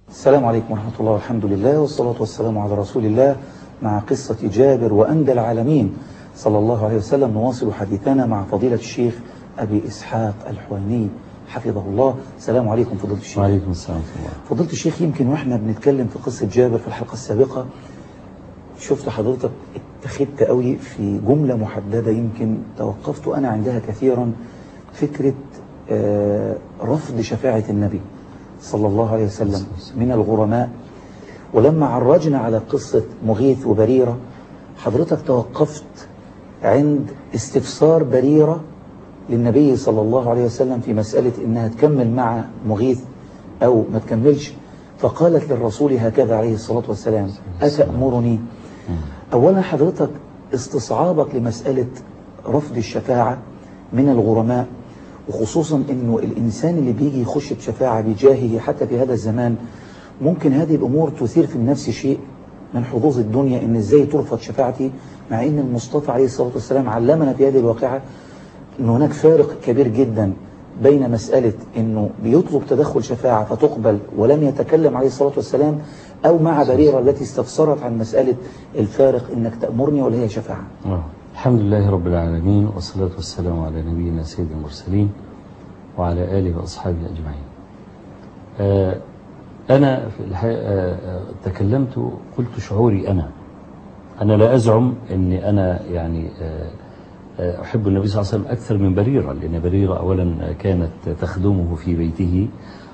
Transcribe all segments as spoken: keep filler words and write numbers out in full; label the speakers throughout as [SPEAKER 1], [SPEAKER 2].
[SPEAKER 1] السلام عليكم ورحمة الله والحمد لله والصلاة والسلام على رسول الله. مع قصة جابر وأندى العالمين صلى الله عليه وسلم نواصل حديثنا مع فضيلة الشيخ أبي إسحاق الحويني حفظه الله. السلام عليكم فضيلة الشيخ.
[SPEAKER 2] وعليكم السلام ورحمة الله.
[SPEAKER 1] فضيلة الشيخ، يمكن وإحنا بنتكلم في قصة جابر في الحلقة السابقة شفت حضرتك اتخذت قوي في جملة محددة يمكن توقفت أنا عندها كثيرا، فكرة آه رفض شفاعة النبي صلى الله عليه وسلم من الغرماء. ولما عرجنا على قصة مغيث وبريرة حضرتك توقفت عند استفسار بريرة للنبي صلى الله عليه وسلم في مسألة إنها تكمل مع مغيث أو ما تكملش، فقالت للرسول هكذا عليه الصلاة والسلام: أتأمرني؟ أولا حضرتك استصعابك لمسألة رفض الشفاعة من الغرماء، وخصوصا انه الانسان اللي بيجي يخش بشفاعة بجاهه حتى في هذا الزمان ممكن هذه الامور تثير في النفس شيء من حظوظ الدنيا، ان ازاي ترفض شفاعتي، مع ان المصطفى عليه الصلاة والسلام علمنا في هذه الواقعة ان هناك فارق كبير جدا بين مسألة انه بيطلب تدخل شفاعة فتقبل ولم يتكلم عليه الصلاة والسلام، او مع بريرة التي استفسرت عن مسألة الفارق انك تأمرني ولا هي شفاعة.
[SPEAKER 2] الحمد لله رب العالمين، والصلاة والسلام على نبينا سيد المرسلين وعلى آله وأصحابه أجمعين. آه أنا في الحقيقة آه تكلمت قلت شعوري أنا أنا لا أزعم أني أنا يعني آه آه أحب النبي صلى الله عليه وسلم أكثر من بريرة، لأن بريرة أولا كانت تخدمه في بيته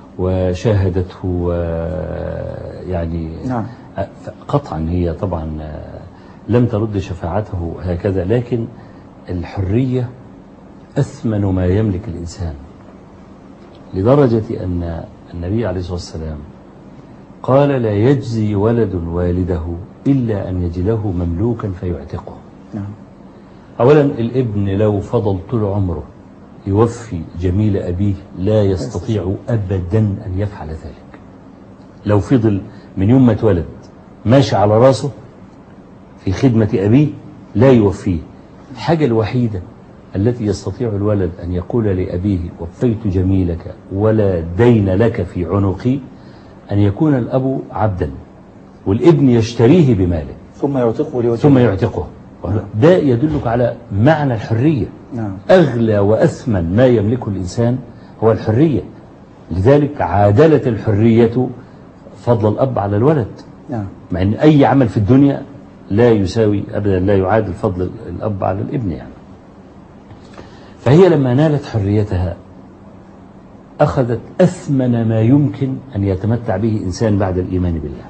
[SPEAKER 2] وشاهدته آه يعني
[SPEAKER 1] نعم.
[SPEAKER 2] قطعا هي طبعا آه لم ترد شفاعته هكذا، لكن الحرية أثمن ما يملك الإنسان، لدرجة أن النبي عليه الصلاة والسلام قال: لا يجزي ولد والده إلا أن يجده مملوكا فيعتقه.
[SPEAKER 1] نعم.
[SPEAKER 2] أولا الابن لو فضل طول عمره يوفي جميل أبيه لا يستطيع أبدا أن يفعل ذلك. لو فضل من يوم ما اتولد ماشي على راسه في خدمة أبيه لا يوفيه. الحاجة الوحيدة التي يستطيع الولد أن يقول لأبيه: وفيت جميلك ولا دين لك في عنقي، أن يكون الأب عبدا والابن يشتريه بماله
[SPEAKER 1] ثم يعتقه لوجهه
[SPEAKER 2] ثم يعتقه. ده يدلك على معنى الحرية.
[SPEAKER 1] نعم.
[SPEAKER 2] أغلى وأثمن ما يملكه الإنسان هو الحرية، لذلك عادلت الحرية فضل الأب على الولد.
[SPEAKER 1] نعم.
[SPEAKER 2] مع أن أي عمل في الدنيا لا يساوي أبدا، لا يعادل فضل الأب على الابن يعني. فهي لما نالت حريتها أخذت أثمن ما يمكن أن يتمتع به إنسان بعد الإيمان بالله،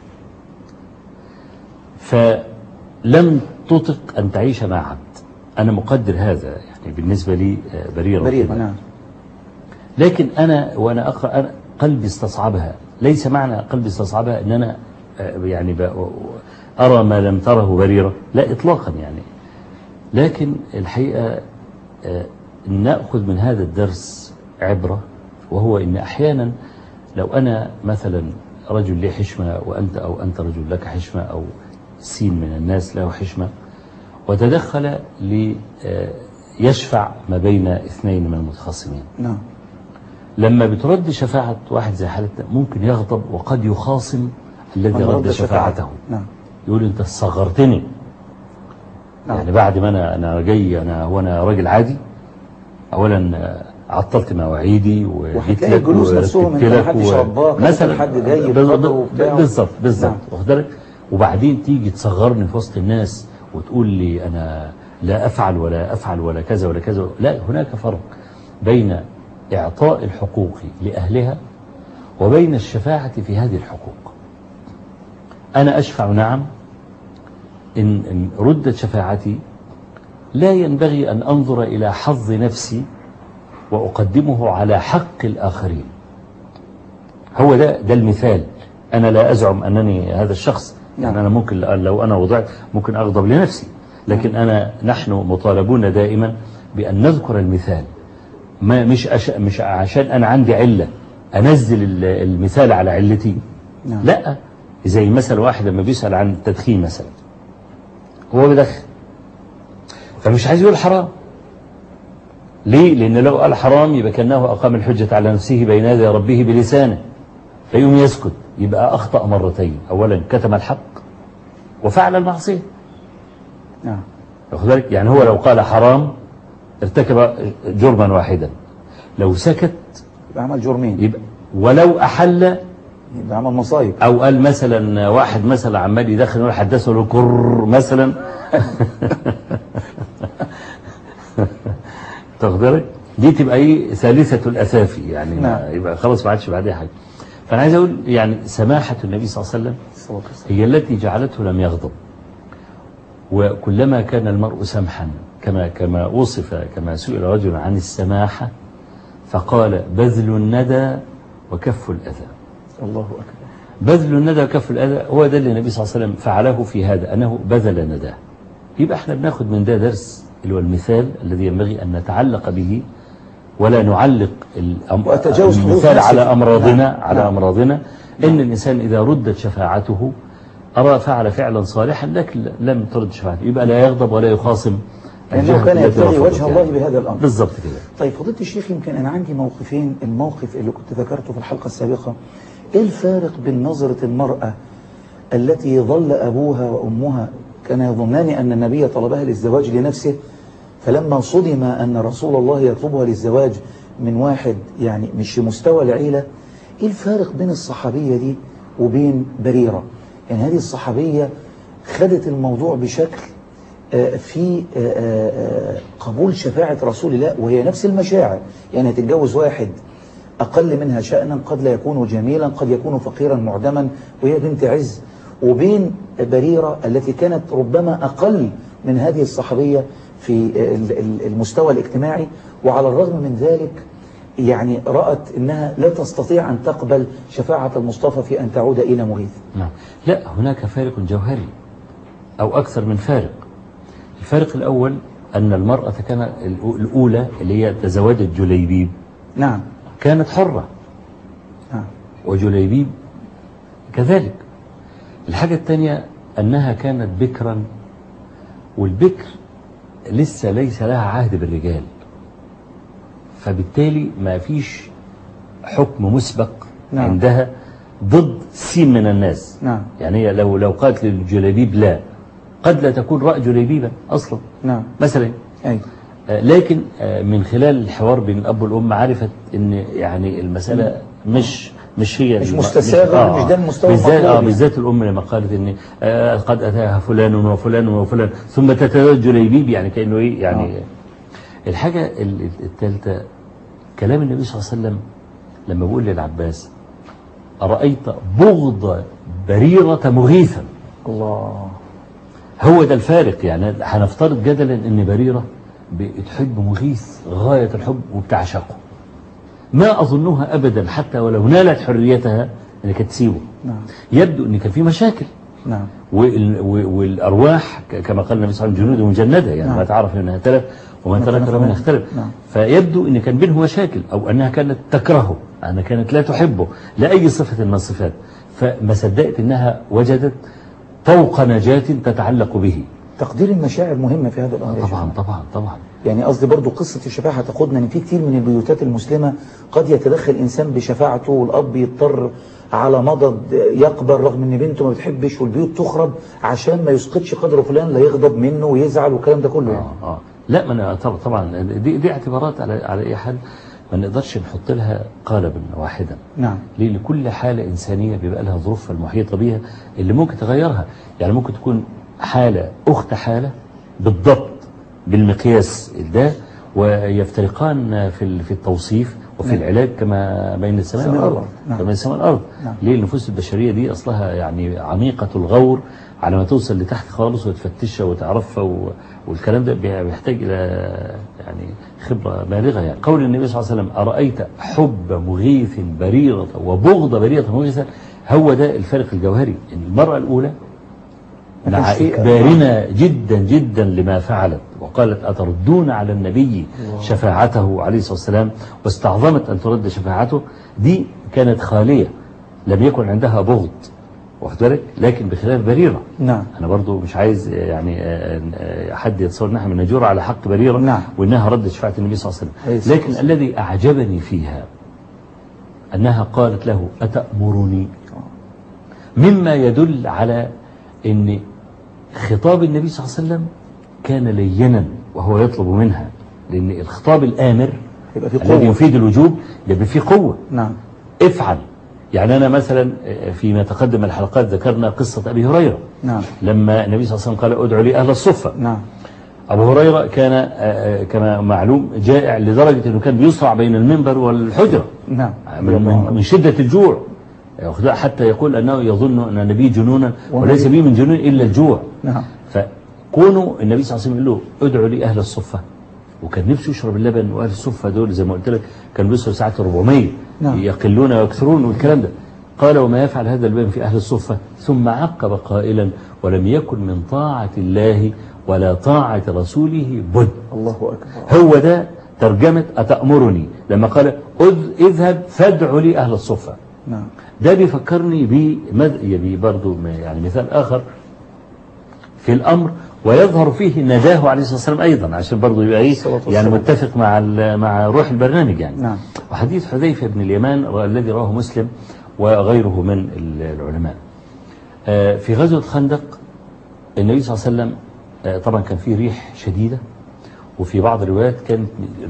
[SPEAKER 2] فلم تطق أن تعيش مع عبد. أنا مقدر هذا يعني بالنسبة لي بريرة
[SPEAKER 1] بريرة. نعم.
[SPEAKER 2] لكن أنا وأنا أقرأ أنا قلبي استصعبها. ليس معنى قلبي استصعبها أن أنا يعني أرى ما لم تره بريرة، لا إطلاقا يعني. لكن الحقيقة نأخذ من هذا الدرس عبرة، وهو إن أحيانا لو أنا مثلا رجل لي حشمة وأنت أو أنت رجل لك حشمة أو سين من الناس له حشمة، وتدخل ليشفع ما بين اثنين من المتخاصمين.
[SPEAKER 1] نعم.
[SPEAKER 2] لما بترد شفاعة واحد زي حالتنا ممكن يغضب وقد يخاصم الذي رد شفاعته.
[SPEAKER 1] نعم.
[SPEAKER 2] يقول: أنت صغرتني.
[SPEAKER 1] نعم.
[SPEAKER 2] يعني بعد ما أنا أنا جاي أنا وأنا راجل عادي، أولا عطلت مواعيدي وجيت لك
[SPEAKER 1] ورتبت لك مثلا حد جاي
[SPEAKER 2] بالظبط بالظبط واخد بالك، وبعدين تيجي تصغرني في وسط الناس وتقول لي أنا لا أفعل ولا أفعل ولا كذا ولا كذا. لا، هناك فرق بين إعطاء الحقوق لأهلها وبين الشفاعة في هذه الحقوق. أنا أشفع نعم، إن, إن ردت شفاعتي لا ينبغي أن أنظر إلى حظ نفسي وأقدمه على حق الآخرين. هو ده ده المثال. أنا لا أزعم أنني هذا الشخص، يعني أنا ممكن لو أنا وضعت ممكن أغضب لنفسي، لكن أنا نحن مطالبون دائما بأن نذكر المثال، ما مش أش مش عشان أنا عندي علة أنزل المثال على علتي.
[SPEAKER 1] نعم.
[SPEAKER 2] لا، زي مثلا واحد لما بيسأل عن التدخين مثلا، هو بيدخن فمش عايز يقول حرام. ليه؟ لأن لو قال حرام يبقى كأنه أقام الحجة على نفسه بين يدي ربه بلسانه، فيقوم يسكت. يبقى أخطأ مرتين. أولا كتم الحق وفعل المعصية.
[SPEAKER 1] نعم.
[SPEAKER 2] واخد بالك؟ يعني هو لو قال حرام ارتكب جرما واحدا، لو سكت
[SPEAKER 1] يبقى عمل جرمين،
[SPEAKER 2] يبقى ولو أحل
[SPEAKER 1] يبقى عمل مصايب.
[SPEAKER 2] أو قال مثلا واحد مثلا عمال يدخل يقول حدثه له كر مثلا تاخد بالك؟ دي تبقى ايه ثالثة الأثافي يعني.
[SPEAKER 1] نعم.
[SPEAKER 2] يبقى خلاص ما عادش بعدها حاجة. فأنا عايز أقول يعني سماحة النبي صلى الله عليه وسلم هي التي جعلته لم يغضب. وكلما كان المرء سمحا كما كما وصف كما سئل رجل عن السماحة فقال بذل الندى وكف الأذى.
[SPEAKER 1] الله أكبر.
[SPEAKER 2] بذل الندى وكف الأذى هو ده اللي النبي صلى الله عليه وسلم فعله في هذا، أنه بذل نداه. يبقى احنا بناخد من ده درس اللي هو المثال الذي ينبغي أن نتعلق به ولا نعلق المثال على أمراضنا. نعم. على نعم. أمراضنا. إن نعم. الإنسان إذا ردت شفاعته أرى فعل فعلا صالحا لكن لم ترد شفاعته، يبقى لا يغضب ولا يخاصم
[SPEAKER 1] لأنه كان يبتغي وجه الله بهذا الأمر.
[SPEAKER 2] بالضبط كده.
[SPEAKER 1] طيب فضيلة الشيخ، يمكن أنا عندي موقفين. الموقف اللي كنت ذكرته في الحلقة السابقة، إيه الفارق بين نظرة المرأة التي ظل أبوها وأمها كان يظنان أن النبي طلبها للزواج لنفسه، فلما صدم أن رسول الله يطلبها للزواج من واحد يعني مش في مستوى العيلة، إيه الفارق بين الصحابية دي وبين بريرة؟ يعني هذه الصحابية خدت الموضوع بشكل في قبول شفاعة رسول الله، وهي نفس المشاعر. يعني هتتجوز واحد أقل منها شأنا، قد لا يكون جميلا، قد يكون فقيرا معدما وهي بنت عز، وبين بريرة التي كانت ربما أقل من هذه الصحابية في المستوى الاجتماعي، وعلى الرغم من ذلك يعني رأت أنها لا تستطيع أن تقبل شفاعة المصطفى في أن تعود إلى مغيث.
[SPEAKER 2] نعم. لا، هناك فارق جوهري أو أكثر من فارق. الفارق الأول أن المرأة كان الأولى اللي هي تزوجت جليبيب.
[SPEAKER 1] نعم.
[SPEAKER 2] كانت حرة.
[SPEAKER 1] نعم.
[SPEAKER 2] وجليبيب كذلك. الحاجة الثانية أنها كانت بكرا، والبكر لسه ليس لها عهد بالرجال، فبالتالي ما فيش حكم مسبق. نعم. عندها ضد سين من الناس.
[SPEAKER 1] نعم.
[SPEAKER 2] يعني هي لو لو قالت للجليبيب لا، قد لا تكون رأي جليبيبا أصلا.
[SPEAKER 1] نعم.
[SPEAKER 2] مثلا.
[SPEAKER 1] أي.
[SPEAKER 2] لكن من خلال الحوار بين الأب والأم عرفت إن يعني المسألة مش مش هي
[SPEAKER 1] مش مستساغة. آه مش ده المستوى
[SPEAKER 2] بالذات آه بالذات الأم لما قالت إن آه قد أتاها فلان وفلان وفلان ثم تتزوج جليبيب، يعني كأنه إيه يعني. آه. الحاجة الثالثة كلام النبي صلى الله عليه وسلم لما بيقول للعباس أرأيت بغض بريرة مغيثا.
[SPEAKER 1] الله.
[SPEAKER 2] هو ده الفارق. يعني هنفترض جدلا ان بريرة بتحب مغيث غاية الحب وبتعشقه، ما أظنها أبدا حتى ولو نالت حريتها ان كانت تسيبه.
[SPEAKER 1] نعم.
[SPEAKER 2] يبدو ان كان في مشاكل.
[SPEAKER 1] نعم.
[SPEAKER 2] والأرواح كما قال النبي صلى الله عليه وسلم جنود مجندة، يعني نعم. ما تعرف منها تلف وما ترك منها اختلف.
[SPEAKER 1] نعم.
[SPEAKER 2] فيبدو ان كان بينه مشاكل، او انها كانت تكرهه، انها كانت لا تحبه لأي صفة من الصفات، فما صدقت انها وجدت طوق نجاة تتعلق به.
[SPEAKER 1] تقدير المشاعر مهمة في هذا الأمر.
[SPEAKER 2] طبعا طبعا طبعا.
[SPEAKER 1] يعني قصدي برضو قصة الشفاعة تقودنا ان في كتير من البيوتات المسلمة قد يتدخل الإنسان بشفاعته، والأب يضطر على مضض يقبل رغم ان بنته ما بتحبش، والبيوت تخرب عشان ما يسقطش قدر فلان لا يغضب منه ويزعل والكلام ده كله. يعني.
[SPEAKER 2] آه آه. لا، ما أنا طبعا دي, دي اعتبارات على على أي حال ما نقدرش نحط لها قالبا واحدا.
[SPEAKER 1] نعم.
[SPEAKER 2] ليه؟ لكل حالة إنسانية بيبقى لها ظروفها المحيطة بها اللي ممكن تغيرها. يعني ممكن تكون حالة أخت حالة بالضبط بالمقياس ده، ويفترقان في في التوصيف وفي نعم. العلاج كما بين السماء والأرض. نعم. كما السماء والأرض. نعم. ليه؟ النفوس البشرية دي أصلها يعني عميقة الغور، على ما توصل لتحت خالص وتفتشها وتعرفها، والكلام ده بيحتاج إلى يعني خبرة بالغة. يعني قول النبي صلى الله عليه وسلم أرأيت حب مغيث بريرة وبغض بريرة مغيثا، هو ده الفرق الجوهري. إن المرأة الأولى مع إكبارنا جدا جدا لما فعلت وقالت أتردون على النبي شفاعته عليه الصلاة والسلام، واستعظمت أن ترد شفاعته، دي كانت خالية لم يكن عندها بغض، واخد بالك؟ لكن بخلاف بريرة.
[SPEAKER 1] نعم.
[SPEAKER 2] أنا برضو مش عايز يعني حد يتصور نحن من نجور على حق بريرة.
[SPEAKER 1] نعم.
[SPEAKER 2] وإنها ردت شفاعة النبي صلى الله عليه وسلم. لكن الذي أعجبني فيها أنها قالت له أتأمرني مما يدل على أن خطاب النبي صلى الله عليه وسلم كان لينا وهو يطلب منها، لأن الخطاب الآمر الذي يفيد الوجوب يبقى فيه قوة.
[SPEAKER 1] نعم.
[SPEAKER 2] افعل. يعني أنا مثلا فيما تقدم الحلقات ذكرنا قصة أبي هريرة.
[SPEAKER 1] نعم.
[SPEAKER 2] لما النبي صلى الله عليه وسلم قال ادعوا لي أهل الصفة.
[SPEAKER 1] نعم.
[SPEAKER 2] أبو هريرة كان كما معلوم جائع لدرجة أنه كان بيصرع بين المنبر والحجرة.
[SPEAKER 1] نعم.
[SPEAKER 2] من, من شدة الجوع، حتى يقول أنه يظن أن النبي جنونا وليس بي من جنون إلا الجوع.
[SPEAKER 1] نعم.
[SPEAKER 2] فكونوا النبي صلى الله عليه وسلم يقول له ادعوا لي أهل الصفة، وكان نفسه يشرب اللبن، وأهل الصفة دول زي ما قلت لك كانوا بيصروا ساعات أربعمية. نعم. يقلون ويكثرون والكلام ده. قال وما يفعل هذا اللبن في أهل الصفة؟ ثم عقب قائلا ولم يكن من طاعة الله ولا طاعة رسوله بد.
[SPEAKER 1] الله أكبر.
[SPEAKER 2] هو ده ترجمة أتأمرني لما قال اذهب فادعوا لي أهل الصفة.
[SPEAKER 1] نعم.
[SPEAKER 2] ده بيفكرني بمذ... برضو يعني مثال آخر في الأمر ويظهر فيه نداه عليه الصلاة والسلام أيضا، عشان برضو يبقى إيه يعني متفق مع مع روح البرنامج يعني.
[SPEAKER 1] نعم.
[SPEAKER 2] وحديث حذيفة بن اليمان الذي رواه مسلم وغيره من العلماء في غزوة خندق. النبي صلى الله عليه وسلم طبعا كان فيه ريح شديدة، وفي بعض الروايات كانت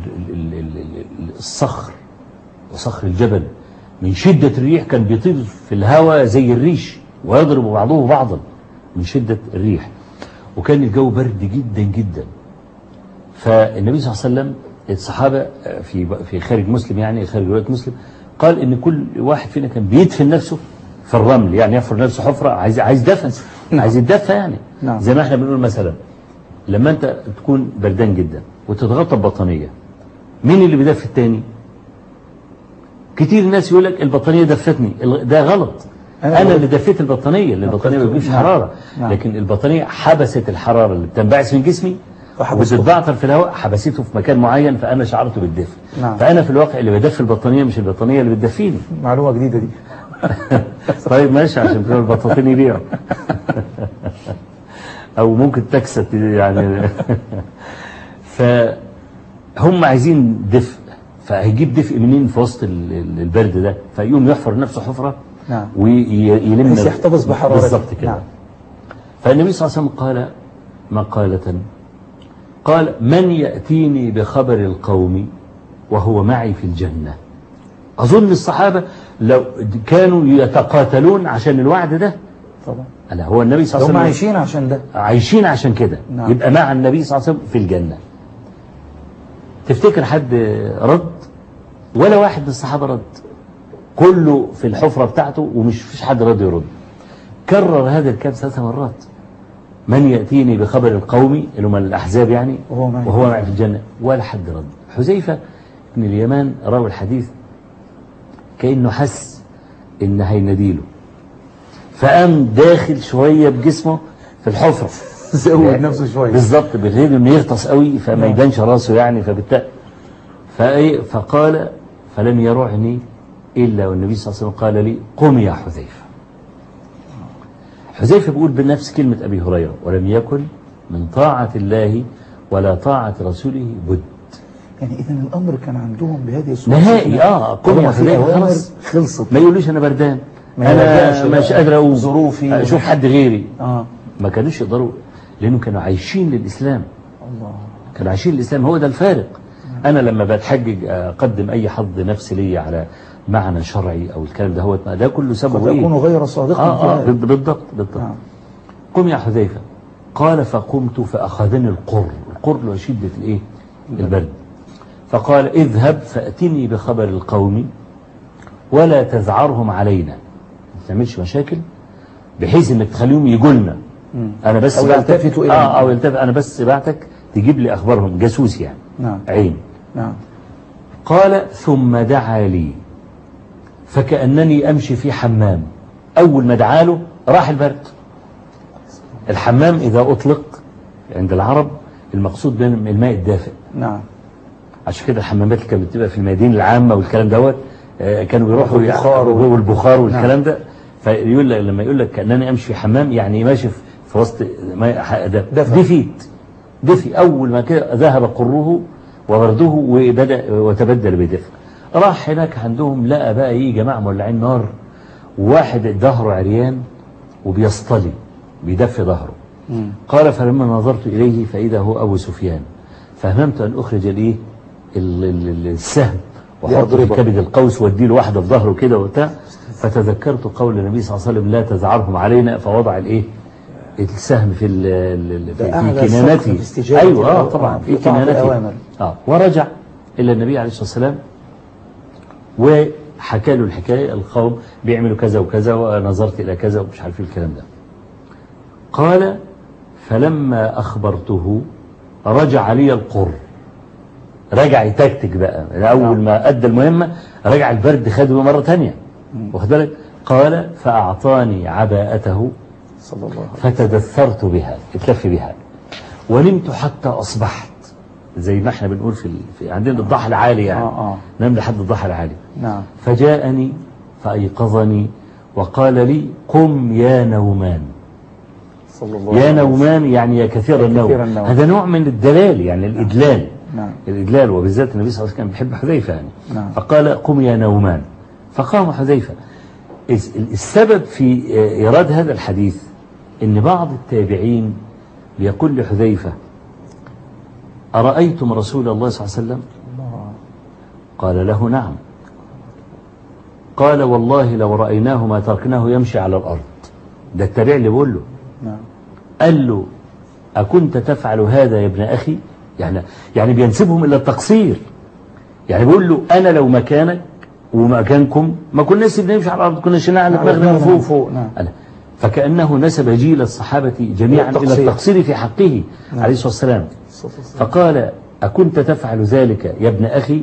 [SPEAKER 2] الصخر وصخر الجبل من شدة الريح كان بيطير في الهواء زي الريش ويضرب بعضه بعضا من شدة الريح، وكان الجو برد جدا جدا. فالنبي صلى الله عليه وسلم الصحابة في في خارج مسلم يعني خارج رواية مسلم قال ان كل واحد فينا كان بيدفن نفسه في الرمل، يعني يحفر نفسه حفرة عايز عايز دفن. نعم. عايز يتدفى يعني. نعم. زي ما احنا بنقول مثلا لما انت تكون بردان جدا وتتغطى ببطانية، مين اللي بيدفي التاني؟ كتير الناس يقول لك البطانية دفتني، ده غلط. انا, أنا اللي دفيت البطانية، لان البطانية ما بتجيبش حرارة. نعم. لكن البطانية حبست الحرارة اللي بتنبعث من جسمي وبتتبعثر في الهواء، حبسته في مكان معين فانا شعرته بالدفء. نعم. فانا في الواقع اللي بدفي البطانية مش البطانية اللي بتدفيني.
[SPEAKER 1] معلومة جديدة دي.
[SPEAKER 2] طيب ماشي، عشان كده البطاطين يبيعوا او ممكن تكسب يعني. فهم عايزين دفء، فهيجيب دفء منين في وسط البرد ده؟ فيقوم يحفر نفسه حفرة. نعم. ويلم
[SPEAKER 1] بس يحتفظ بحرارته
[SPEAKER 2] بالظبط كده. نعم. فالنبي صلى الله عليه وسلم قال مقالة قال من يأتيني بخبر القوم وهو معي في الجنة. أظن الصحابة لو كانوا يتقاتلون عشان الوعد ده.
[SPEAKER 1] طبعا.
[SPEAKER 2] ألا هو النبي صلى الله عليه وسلم
[SPEAKER 1] هم عايشين عشان ده،
[SPEAKER 2] عايشين عشان كده. نعم. يبقى مع النبي صلى الله عليه وسلم في الجنة. تفتكر حد رد؟ ولا واحد من الصحابة رد، كله في الحفرة بتاعته ومش فيش حد رد يرد. كرر هذا الكلام ثلاث مرات، من يأتيني بخبر القوم اللي هم الأحزاب يعني وهو معي, وهو معي في الجنة، ولا حد رد. حذيفة بن اليمان راوي الحديث كأنه حس إن هينديله، فقام داخل شوية بجسمه في الحفرة
[SPEAKER 1] زود نفسه شوية
[SPEAKER 2] بالظبط، بغير إنه يغطس قوي فما يبانش راسه يعني. فبالتالي فإيه فقال فلم يرعني إلا والنبي صلى الله عليه وسلم قال لي قم يا حذيفة. حذيفة بيقول بنفس كلمة أبي هريرة ولم يكن من طاعة الله ولا طاعة رسوله بد.
[SPEAKER 1] يعني إذا الأمر كان عندهم بهذه الصورة
[SPEAKER 2] نهائي. آه قم يا حذيفة خلاص
[SPEAKER 1] خلصت،
[SPEAKER 2] ما يقولوش أنا بردان، أنا مش قادر أقوم،
[SPEAKER 1] ظروفي
[SPEAKER 2] أشوف حد غيري.
[SPEAKER 1] آه.
[SPEAKER 2] ما كانوش يقدروا، لأنهم كانوا عايشين للإسلام.
[SPEAKER 1] الله.
[SPEAKER 2] كانوا عايشين للإسلام، هو ده الفارق. أنا لما بتحجج أقدم أي حظ نفسي لي على معنى شرعي أو الكلام ده هو ده كله سببه إيه؟
[SPEAKER 1] يكون غير صادق.
[SPEAKER 2] آه آه بالضبط بالضبط. آه. قم يا حذيفة. قال فقمت فأخذني القر، القر وشدة الإيه؟ البرد. فقال اذهب فأتني بخبر القوم ولا تذعرهم علينا، ما تعملش مشاكل بحيث انك تخليهم يجولنا. انا بس
[SPEAKER 1] أو
[SPEAKER 2] بعتك اه او يلتفت انا بس بعتك تجيب لي اخبارهم، جاسوس يعني.
[SPEAKER 1] نعم.
[SPEAKER 2] عين.
[SPEAKER 1] نعم.
[SPEAKER 2] قال ثم دعا لي فكأنني امشي في حمام. اول ما دعا له راح البرد. الحمام اذا اطلق عند العرب المقصود بين الماء الدافئ.
[SPEAKER 1] نعم.
[SPEAKER 2] عشان كده الحمامات اللي كانت بتبقى في المدينة العامة والكلام دوت كانوا بيروحوا
[SPEAKER 1] البخار
[SPEAKER 2] والبخار والكلام ده. فيقول لك لما يقول لك كأنني امشي في حمام يعني ماشي في وسط ماء دفيت دفي. اول ما كده ذهب قره وبرده وبدأ وتبدل بدفء. راح هناك عندهم لقى بقى ايه جماعة مولعين نار، وواحد ظهره عريان وبيصطلي بيدفي ظهره.
[SPEAKER 1] مم.
[SPEAKER 2] قال فلما نظرت إليه فإذا هو أبو سفيان فهممت أن أخرج الإيه ال- ال- ال- السهم وحطه في كبد القوس وادي له واحدة في ظهره كده وبتاع. فتذكرت قول النبي صلى الله عليه وسلم لا تزعرهم علينا فوضع الإيه السهم في ال ال في, في كنانته. أيوة آه طبعا في كنانته. آه ورجع إلى النبي عليه الصلاة والسلام وحكى له الحكاية. القوم بيعملوا كذا وكذا ونظرت إلى كذا ومش عارف الكلام ده. قال فلما أخبرته رجع لي القر. رجع يتكتك بقى أول ما أدى المهمة رجع البرد خده مرة تانية واخد بالك. قال فأعطاني عباءته
[SPEAKER 1] صلى الله عليه وسلم
[SPEAKER 2] فتدثرت بها اتلف بها ونمت حتى أصبحت زي ما احنا بنقول في, في عندنا الضحى العالي يعني
[SPEAKER 1] آه آه.
[SPEAKER 2] نام لحد الضحى العالي.
[SPEAKER 1] نعم.
[SPEAKER 2] فجاءني فأيقظني وقال لي قم يا نومان.
[SPEAKER 1] صلى الله
[SPEAKER 2] يا نومان يعني يا كثير النوم.
[SPEAKER 1] النوم
[SPEAKER 2] هذا نوع من الدلال يعني الإدلال.
[SPEAKER 1] نعم.
[SPEAKER 2] الإدلال وبالذات النبي صلى الله عليه وسلم كان بيحب حذيفة يعني.
[SPEAKER 1] نعم.
[SPEAKER 2] فقال قم يا نومان فقام حذيفة. السبب في إيراد هذا الحديث إن بعض التابعين بيقول لحذيفة أرأيتم رسول الله صلى الله عليه وسلم؟ قال له نعم. قال والله لو رأيناه ما تركناه يمشي على الأرض. ده التابع اللي بيقول له.
[SPEAKER 1] نعم.
[SPEAKER 2] قال له أكنت تفعل هذا يا ابن أخي؟ يعني يعني بينسبهم إلى التقصير. يعني بيقول له أنا لو مكانك ومكانكم ما كنا نسيبنا نمشي على الأرض كنا شلنا على دماغنا من فوق.
[SPEAKER 1] فوق. نعم.
[SPEAKER 2] فكأنه نسب جيل الصحابة جميعا إلى التقصير في حقه. نعم. عليه الصلاة والسلام. فقال أكنت تفعل ذلك يا ابن أخي؟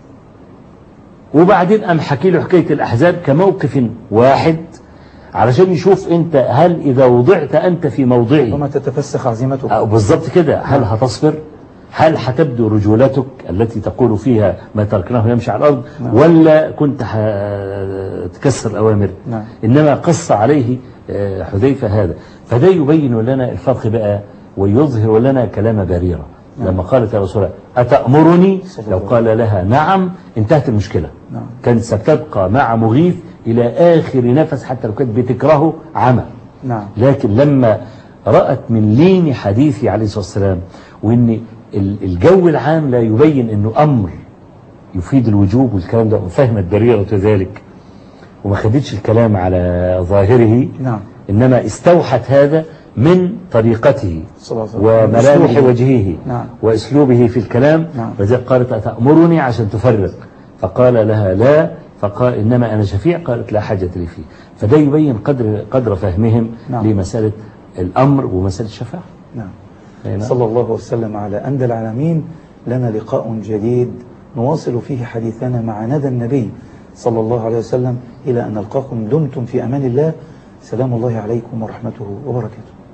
[SPEAKER 2] وبعدين أم حكي له حكاية الأحزاب كموقف واحد علشان يشوف أنت هل إذا وضعت أنت في موضعي
[SPEAKER 1] وما تتفسخ عزيمتك
[SPEAKER 2] بالضبط كده هل هتصبر؟ هل هتبدو رجولتك التي تقول فيها ما تركناه يمشي على الأرض؟ نعم. ولا كنت هتكسر الأوامر؟
[SPEAKER 1] نعم.
[SPEAKER 2] إنما قص عليه حذيفة هذا. فده يبين لنا الفرق بقى ويظهر لنا كلام بريرة. نعم. لما قالت يا رسول الله أتأمرني؟ لو قال لها نعم انتهت المشكلة.
[SPEAKER 1] نعم.
[SPEAKER 2] كانت ستبقى مع مغيث إلى آخر نفس حتى لو كانت بتكرهه عمى.
[SPEAKER 1] نعم.
[SPEAKER 2] لكن لما رأت من لين حديثي عليه الصلاة والسلام وإن الجو العام لا يبين أنه أمر يفيد الوجوب والكلام ده وفهمت بريرة ذلك وما خدتش الكلام على ظاهره.
[SPEAKER 1] نعم.
[SPEAKER 2] إنما استوحت هذا من طريقته وملامح وجهه.
[SPEAKER 1] نعم.
[SPEAKER 2] وأسلوبه في الكلام.
[SPEAKER 1] نعم.
[SPEAKER 2] فذلك قالت أتأمرني عشان تفرق فقال لها لا فقال إنما أنا شفيع قالت لا حاجة لي فيه. فده يبين قدر قدر فهمهم. نعم. لمسألة الأمر ومسألة الشفاعة.
[SPEAKER 1] نعم. صلى الله وسلم على أندى العالمين. لنا لقاء جديد نواصل فيه حديثنا مع ندى النبي صلى الله عليه وسلم إلى أن نلقاكم دمتم في أمان الله. سلام الله عليكم ورحمته وبركاته.